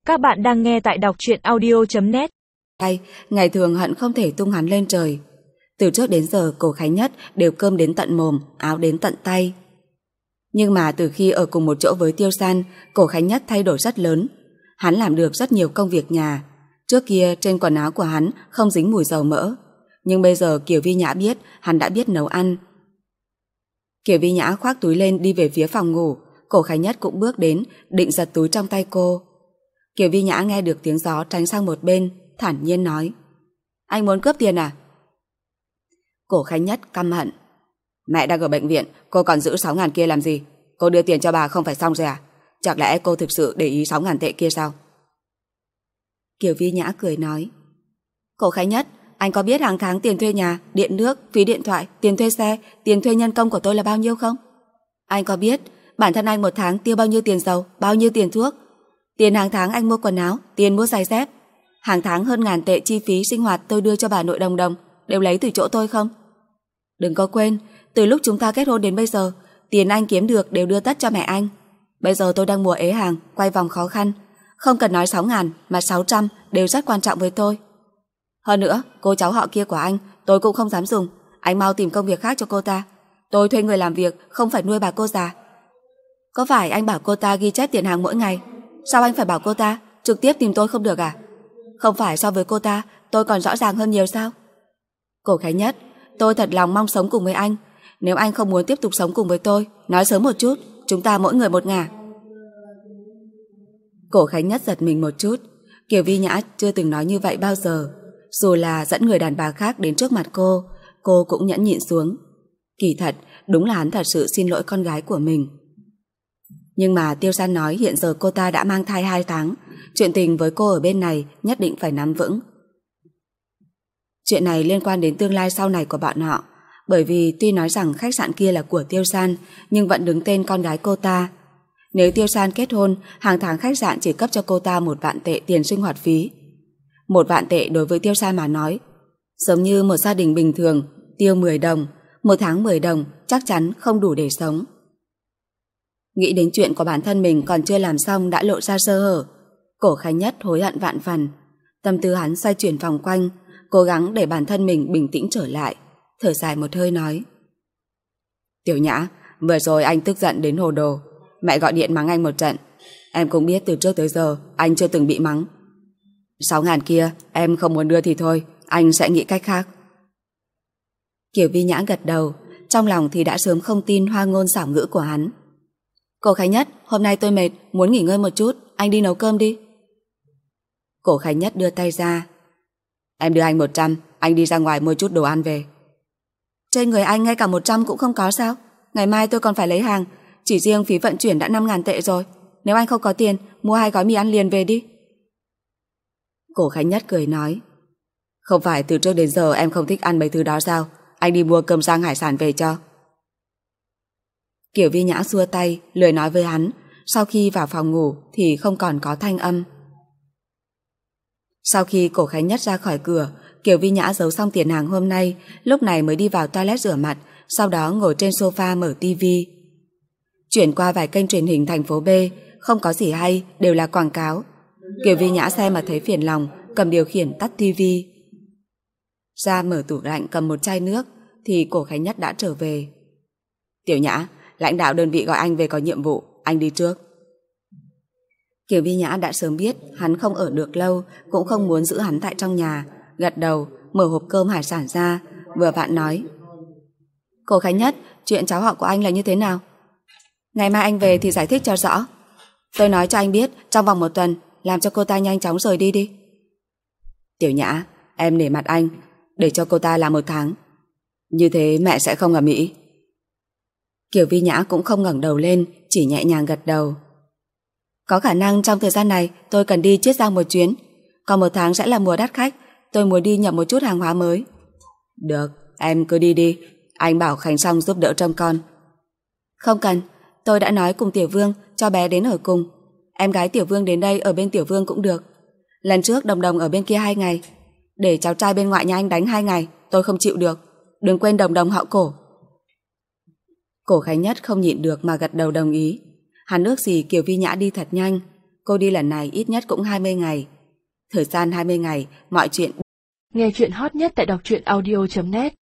Các bạn đang nghe tại đọc truyện audio.net. Ngày thường hận không thể tung hắn lên trời. Từ trước đến giờ cô Khánh Nhất đều cơm đến tận mồm, áo đến tận tay. Nhưng mà từ khi ở cùng một chỗ với Tiêu San, cô Khánh Nhất thay đổi rất lớn. Hắn làm được rất nhiều công việc nhà. Trước kia trên quần áo của hắn không dính mùi dầu mỡ. Nhưng bây giờ Kiều Vi Nhã biết hắn đã biết nấu ăn. Kiều Vi Nhã khoác túi lên đi về phía phòng ngủ. Cô Khánh Nhất cũng bước đến, định giật túi trong tay cô. Kiều Vi Nhã nghe được tiếng gió tránh sang một bên, thản nhiên nói: "Anh muốn cướp tiền à?" Cổ Khánh Nhất căm hận: "Mẹ đang ở bệnh viện, cô còn giữ 6.000 kia làm gì? Cô đưa tiền cho bà không phải xong rồi à? Chẳng lẽ cô thực sự để ý 6.000 tệ kia sao?" Kiều Vi Nhã cười nói: "Cổ Khánh Nhất, anh có biết hàng tháng tiền thuê nhà, điện nước, phí điện thoại, tiền thuê xe, tiền thuê nhân công của tôi là bao nhiêu không? Anh có biết bản thân anh một tháng tiêu bao nhiêu tiền dầu, bao nhiêu tiền thuốc? Tiền hàng tháng anh mua quần áo, tiền mua giày dép, hàng tháng hơn 1.000 tệ chi phí sinh hoạt tôi đưa cho bà nội đồng đồng, đều lấy từ chỗ tôi không? Đừng có quên, từ lúc chúng ta kết hôn đến bây giờ, tiền anh kiếm được đều đưa tất cho mẹ anh. Bây giờ tôi đang mùa ế hàng, quay vòng khó khăn, không cần nói 6.000 mà 600 đều rất quan trọng với tôi. Hơn nữa, cô cháu họ kia của anh tôi cũng không dám dùng, anh mau tìm công việc khác cho cô ta. Tôi thuê người làm việc, không phải nuôi bà cô già. Có phải anh bảo cô ta ghi chép tiền hàng mỗi ngày? Sao anh phải bảo cô ta trực tiếp tìm tôi không được à? Không phải so với cô ta tôi còn rõ ràng hơn nhiều sao? Cổ Khánh Nhất, tôi thật lòng mong sống cùng với anh. Nếu anh không muốn tiếp tục sống cùng với tôi, nói sớm một chút, chúng ta mỗi người một ngả." Cổ Khánh Nhất giật mình một chút. Kiều Vi Nhã chưa từng nói như vậy bao giờ. Dù là dẫn người đàn bà khác đến trước mặt cô cũng nhẫn nhịn xuống. Kỳ thật, đúng là hắn thật sự xin lỗi con gái của mình. Nhưng mà Tiêu San nói hiện giờ cô ta đã mang thai 2 tháng, chuyện tình với cô ở bên này nhất định phải nắm vững. Chuyện này liên quan đến tương lai sau này của bọn họ, bởi vì tuy nói rằng khách sạn kia là của Tiêu San, nhưng vẫn đứng tên con gái cô ta. Nếu Tiêu San kết hôn, hàng tháng khách sạn chỉ cấp cho cô ta 1.000 tệ tiền sinh hoạt phí. 1.000 tệ đối với Tiêu San mà nói, giống như một gia đình bình thường, tiêu 10 đồng, một tháng 10 đồng chắc chắn không đủ để sống. Nghĩ đến chuyện của bản thân mình còn chưa làm xong đã lộ ra sơ hở, Cổ Khánh Nhất hối hận vạn phần. Tâm tư hắn xoay chuyển vòng quanh, cố gắng để bản thân mình bình tĩnh trở lại, thở dài một hơi nói: "Tiểu Nhã, vừa rồi anh tức giận đến hồ đồ, mẹ gọi điện mắng anh một trận. Em cũng biết từ trước tới giờ anh chưa từng bị mắng. 6.000 kia em không muốn đưa thì thôi, anh sẽ nghĩ cách khác." Kiều Vi Nhã gật đầu, trong lòng thì đã sớm không tin hoa ngôn xảo ngữ của hắn. "Cổ Khánh Nhất, hôm nay tôi mệt, muốn nghỉ ngơi một chút, anh đi nấu cơm đi." Cổ Khánh Nhất đưa tay ra: "Em đưa anh 100, anh đi ra ngoài mua chút đồ ăn về." "Trên người anh ngay cả 100 cũng không có sao? Ngày mai tôi còn phải lấy hàng, chỉ riêng phí vận chuyển đã 5.000 tệ rồi. Nếu anh không có tiền, mua 2 gói mì ăn liền về đi." Cổ Khánh Nhất cười nói: "Không phải từ trước đến giờ em không thích ăn mấy thứ đó sao? Anh đi mua cơm rang hải sản về cho." Kiều Vi Nhã xua tay, lười nói với hắn. Sau khi vào phòng ngủ thì không còn có thanh âm. Sau khi Cổ Khánh Nhất ra khỏi cửa, Kiều Vi Nhã giấu xong tiền hàng hôm nay, lúc này mới đi vào toilet rửa mặt, sau đó ngồi trên sofa mở tivi. Chuyển qua vài kênh truyền hình thành phố B, không có gì hay, đều là quảng cáo. Kiều Vi Nhã xem mà thấy phiền lòng, cầm điều khiển tắt tivi. Ra mở tủ lạnh cầm một chai nước thì Cổ Khánh Nhất đã trở về. "Tiểu Nhã, lãnh đạo đơn vị gọi anh về có nhiệm vụ, anh đi trước." Kiều Vi Nhã đã sớm biết hắn không ở được lâu, cũng không muốn giữ hắn tại trong nhà, gật đầu, mở hộp cơm hải sản ra, vừa vặn nói: "Cổ Khánh Nhất, chuyện cháu họ của anh là như thế nào? Ngày mai anh về thì giải thích cho rõ. Tôi nói cho anh biết, trong vòng 1 tuần, làm cho cô ta nhanh chóng rời đi đi." "Tiểu Nhã, em nể mặt anh, để cho cô ta làm 1 tháng. Như thế mẹ sẽ không ầm ĩ." Kiều Vi Nhã cũng không ngẩng đầu lên, chỉ nhẹ nhàng gật đầu. "Có khả năng trong thời gian này tôi cần đi Chiết Giang một chuyến, còn 1 tháng sẽ là mùa đắt khách, tôi muốn đi nhập một chút hàng hóa mới." "Được, em cứ đi đi, anh bảo Khánh Song giúp đỡ trông con." "Không cần, tôi đã nói cùng Tiểu Vương cho bé đến ở cùng. Em gái Tiểu Vương đến đây ở bên Tiểu Vương cũng được. Lần trước Đồng Đồng ở bên kia 2 ngày, để cháu trai bên ngoại nhà anh đánh 2 ngày, tôi không chịu được. Đừng quên Đồng Đồng họ Cổ." Cổ Khánh Nhất không nhịn được mà gật đầu đồng ý. Hắn ước gì Kiều Vi Nhã đi thật nhanh. Cô đi lần này ít nhất cũng 20 ngày. Thời gian 20 ngày, mọi chuyện. Nghe chuyện hot nhất tại đọc truyện audio.net